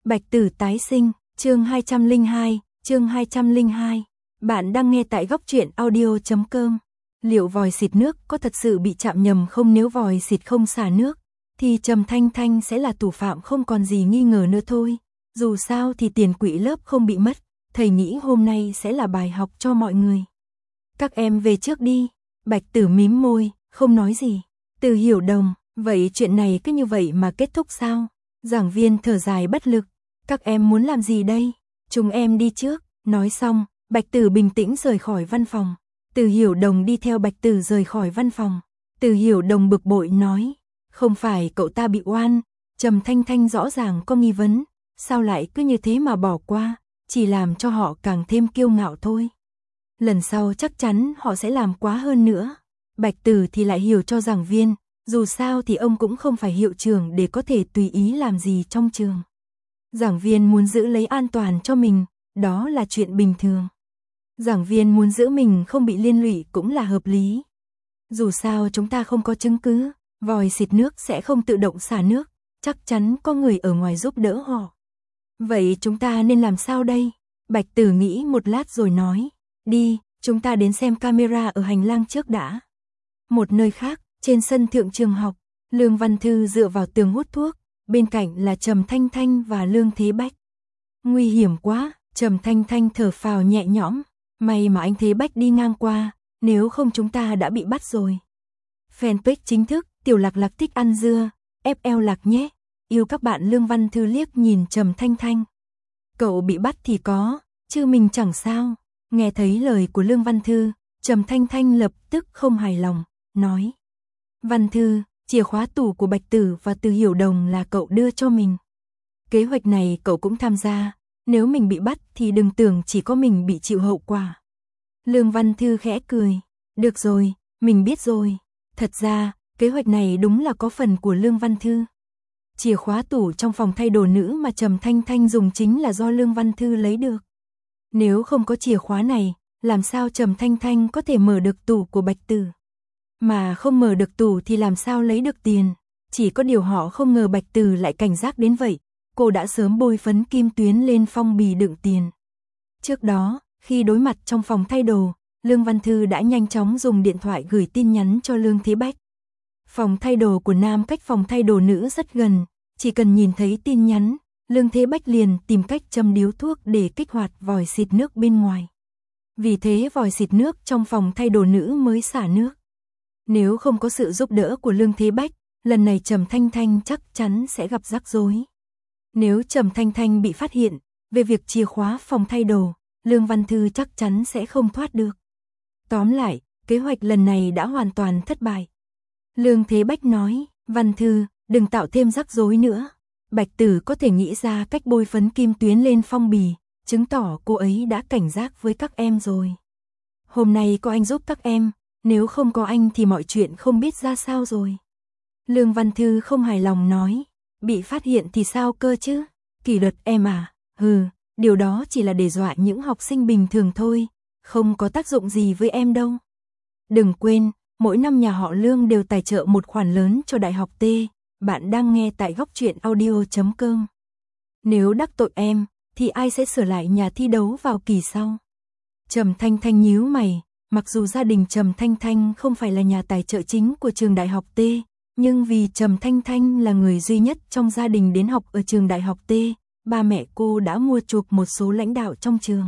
Bạch Tử tái sinh, chương 202, chương 202. Bạn đang nghe tại góc truyện audio.com. Liệu vòi xịt nước có thật sự bị chạm nhầm không? Nếu vòi xịt không xả nước, thì Trầm Thanh Thanh sẽ là thủ phạm không còn gì nghi ngờ nữa thôi. Dù sao thì tiền quỹ lớp không bị mất, thầy nghĩ hôm nay sẽ là bài học cho mọi người. Các em về trước đi. Bạch Tử mím môi, không nói gì. Từ Hiểu Đồng, vậy chuyện này cứ như vậy mà kết thúc sao? Giảng viên thở dài bất lực. Các em muốn làm gì đây? Chúng em đi trước. Nói xong, Bạch Tử bình tĩnh rời khỏi văn phòng. Từ Hiểu Đồng đi theo Bạch Tử rời khỏi văn phòng. Từ Hiểu Đồng bực bội nói, không phải cậu ta bị oan, Trầm Thanh Thanh rõ ràng có nghi vấn, sao lại cứ như thế mà bỏ qua, chỉ làm cho họ càng thêm kiêu ngạo thôi. Lần sau chắc chắn họ sẽ làm quá hơn nữa. Bạch Tử thì lại hiểu cho giảng viên, dù sao thì ông cũng không phải hiệu trưởng để có thể tùy ý làm gì trong trường. Giảng viên muốn giữ lấy an toàn cho mình, đó là chuyện bình thường. Giảng viên muốn giữ mình không bị liên lụy cũng là hợp lý. Dù sao chúng ta không có chứng cứ, vòi xịt nước sẽ không tự động xả nước, chắc chắn có người ở ngoài giúp đỡ họ. Vậy chúng ta nên làm sao đây? Bạch Tử nghĩ một lát rồi nói, đi, chúng ta đến xem camera ở hành lang trước đã. Một nơi khác, trên sân thượng trường học, Lương Văn Thư dựa vào tường hút thuốc, bên cạnh là Trầm Thanh Thanh và Lương Thế Bách. Nguy hiểm quá, Trầm Thanh Thanh thở phào nhẹ nhõm, may mà anh Thế Bách đi ngang qua, nếu không chúng ta đã bị bắt rồi. Fanpage chính thức, Tiểu Lạc Lạc thích ăn dưa, FL Lạc nhé, yêu các bạn. Lương Văn Thư liếc nhìn Trầm Thanh Thanh. Cậu bị bắt thì có, chứ mình chẳng sao. Nghe thấy lời của Lương Văn Thư, Trầm Thanh Thanh lập tức không hài lòng, nói. Văn Thư, chìa khóa tủ của Bạch Tử và Từ Hiểu Đồng là cậu đưa cho mình. Kế hoạch này cậu cũng tham gia, nếu mình bị bắt thì đừng tưởng chỉ có mình bị chịu hậu quả. Lương Văn Thư khẽ cười, được rồi, mình biết rồi. Thật ra, kế hoạch này đúng là có phần của Lương Văn Thư. Chìa khóa tủ trong phòng thay đồ nữ mà Trầm Thanh Thanh dùng chính là do Lương Văn Thư lấy được. Nếu không có chìa khóa này, làm sao Trầm Thanh Thanh có thể mở được tủ của Bạch Tử? Mà không mở được tủ thì làm sao lấy được tiền? Chỉ có điều họ không ngờ Bạch Tử lại cảnh giác đến vậy. Cô đã sớm bôi phấn kim tuyến lên phong bì đựng tiền. Trước đó, khi đối mặt trong phòng thay đồ, Lương Văn Thư đã nhanh chóng dùng điện thoại gửi tin nhắn cho Lương Thế Bách. Phòng thay đồ của nam cách phòng thay đồ nữ rất gần, chỉ cần nhìn thấy tin nhắn, Lương Thế Bách liền tìm cách châm điếu thuốc để kích hoạt vòi xịt nước bên ngoài. Vì thế vòi xịt nước trong phòng thay đồ nữ mới xả nước. Nếu không có sự giúp đỡ của Lương Thế Bách, lần này Trầm Thanh Thanh chắc chắn sẽ gặp rắc rối. Nếu Trầm Thanh Thanh bị phát hiện về việc chìa khóa phòng thay đồ, Lương Văn Thư chắc chắn sẽ không thoát được. Tóm lại, kế hoạch lần này đã hoàn toàn thất bại. Lương Thế Bách nói, Văn Thư, đừng tạo thêm rắc rối nữa. Bạch Tử có thể nghĩ ra cách bôi phấn kim tuyến lên phong bì, chứng tỏ cô ấy đã cảnh giác với các em rồi. Hôm nay có anh giúp các em, nếu không có anh thì mọi chuyện không biết ra sao rồi. Lương Văn Thư không hài lòng nói, bị phát hiện thì sao cơ chứ? Kỷ luật em à? Điều đó chỉ là để dọa những học sinh bình thường thôi, không có tác dụng gì với em đâu. Đừng quên, mỗi năm nhà họ Lương đều tài trợ một khoản lớn cho Đại học T. Bạn đang nghe tại góc truyện audio.com. Nếu đắc tội em, thì ai sẽ sửa lại nhà thi đấu vào kỳ sau? Trầm Thanh Thanh nhíu mày, mặc dù gia đình Trầm Thanh Thanh không phải là nhà tài trợ chính của trường Đại học T, nhưng vì Trầm Thanh Thanh là người duy nhất trong gia đình đến học ở trường Đại học T, ba mẹ cô đã mua chuộc một số lãnh đạo trong trường.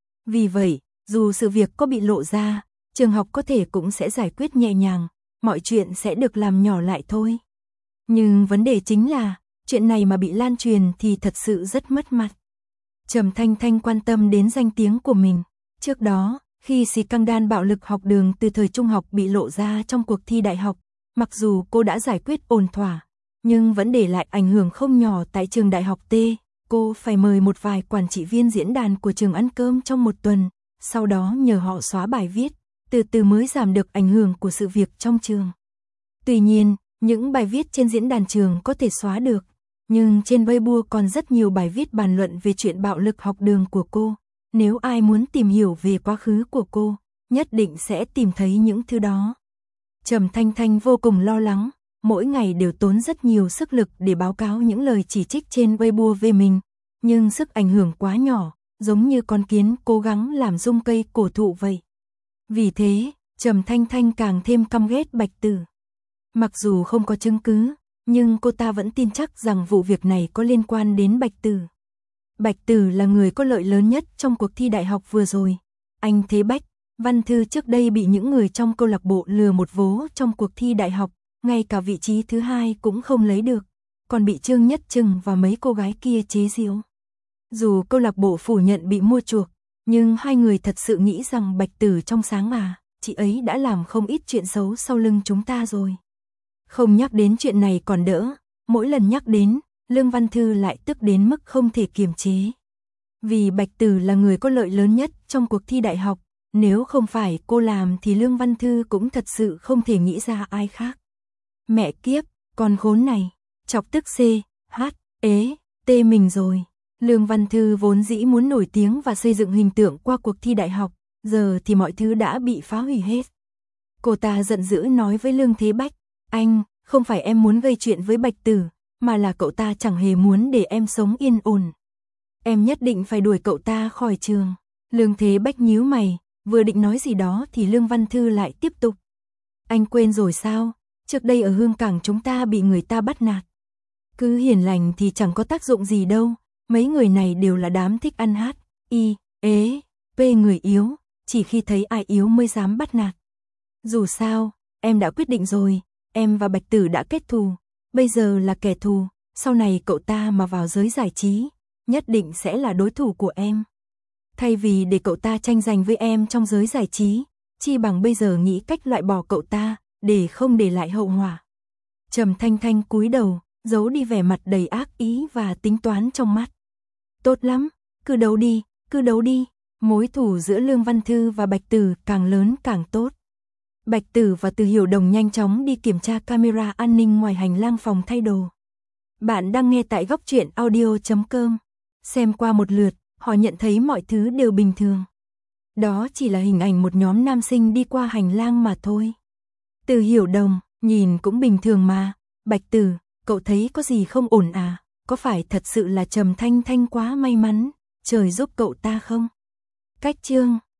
Vì vậy, dù sự việc có bị lộ ra, trường học có thể cũng sẽ giải quyết nhẹ nhàng, mọi chuyện sẽ được làm nhỏ lại thôi. Nhưng vấn đề chính là, chuyện này mà bị lan truyền thì thật sự rất mất mặt. Trầm Thanh Thanh quan tâm đến danh tiếng của mình. Trước đó, khi scandal bạo lực học đường từ thời trung học bị lộ ra trong cuộc thi đại học, mặc dù cô đã giải quyết ổn thỏa, nhưng vẫn để lại ảnh hưởng không nhỏ tại trường Đại học T. Cô phải mời một vài quản trị viên diễn đàn của trường ăn cơm trong một tuần, sau đó nhờ họ xóa bài viết, từ từ mới giảm được ảnh hưởng của sự việc trong trường. Tuy nhiên, những bài viết trên diễn đàn trường có thể xóa được, nhưng trên Weibo còn rất nhiều bài viết bàn luận về chuyện bạo lực học đường của cô. Nếu ai muốn tìm hiểu về quá khứ của cô, nhất định sẽ tìm thấy những thứ đó. Trầm Thanh Thanh vô cùng lo lắng, mỗi ngày đều tốn rất nhiều sức lực để báo cáo những lời chỉ trích trên Weibo về mình, nhưng sức ảnh hưởng quá nhỏ, giống như con kiến cố gắng làm rung cây cổ thụ vậy. Vì thế, Trầm Thanh Thanh càng thêm căm ghét Bạch Tử. Mặc dù không có chứng cứ, nhưng cô ta vẫn tin chắc rằng vụ việc này có liên quan đến Bạch Tử. Bạch Tử là người có lợi lớn nhất trong cuộc thi đại học vừa rồi. Anh Thế Bách, Văn Thư trước đây bị những người trong câu lạc bộ lừa một vố trong cuộc thi đại học, ngay cả vị trí thứ 2 cũng không lấy được, còn bị Trương Nhất Trừng và mấy cô gái kia chế giễu. Dù câu lạc bộ phủ nhận bị mua chuộc, nhưng hai người thật sự nghĩ rằng Bạch Tử trong sáng à, chị ấy đã làm không ít chuyện xấu sau lưng chúng ta rồi. Không nhắc đến chuyện này còn đỡ, mỗi lần nhắc đến, Lương Văn Thư lại tức đến mức không thể kiềm chế. Vì Bạch Tử là người có lợi lớn nhất trong cuộc thi đại học, nếu không phải cô làm thì Lương Văn Thư cũng thật sự không thể nghĩ ra ai khác. Mẹ kiếp, con khốn này, chọc tức C, H, ế, T mình rồi. Lương Văn Thư vốn dĩ muốn nổi tiếng và xây dựng hình tượng qua cuộc thi đại học, giờ thì mọi thứ đã bị phá hủy hết. Cô ta giận dữ nói với Lương Thế Bách, anh, không phải em muốn gây chuyện với Bạch Tử, mà là cậu ta chẳng hề muốn để em sống yên ổn. Em nhất định phải đuổi cậu ta khỏi trường. Lương Thế Bách nhíu mày, vừa định nói gì đó thì Lương Văn Thư lại tiếp tục. Anh quên rồi sao, trước đây ở Hương Cảng chúng ta bị người ta bắt nạt. Cứ hiền lành thì chẳng có tác dụng gì đâu, mấy người này đều là đám thích ăn hát, y, ế, p người yếu, chỉ khi thấy ai yếu mới dám bắt nạt. Dù sao, em đã quyết định rồi, em và Bạch Tử đã kết thù, bây giờ là kẻ thù, sau này cậu ta mà vào giới giải trí, nhất định sẽ là đối thủ của em. Thay vì để cậu ta tranh giành với em trong giới giải trí, chi bằng bây giờ nghĩ cách loại bỏ cậu ta, để không để lại hậu họa. Trầm Thanh Thanh cúi đầu, giấu đi vẻ mặt đầy ác ý và tính toán trong mắt. Tốt lắm, cứ đấu đi, mối thù giữa Lương Văn Thư và Bạch Tử càng lớn càng tốt. Bạch Tử và Từ Hiểu Đồng nhanh chóng đi kiểm tra camera an ninh ngoài hành lang phòng thay đồ. Bạn đang nghe tại góc truyện audio.com. Xem qua một lượt, họ nhận thấy mọi thứ đều bình thường. Đó chỉ là hình ảnh một nhóm nam sinh đi qua hành lang mà thôi. Từ Hiểu Đồng, nhìn cũng bình thường mà. Bạch Tử, cậu thấy có gì không ổn à? Có phải thật sự là Trầm Thanh Thanh quá may mắn, trời giúp cậu ta không? Cách chương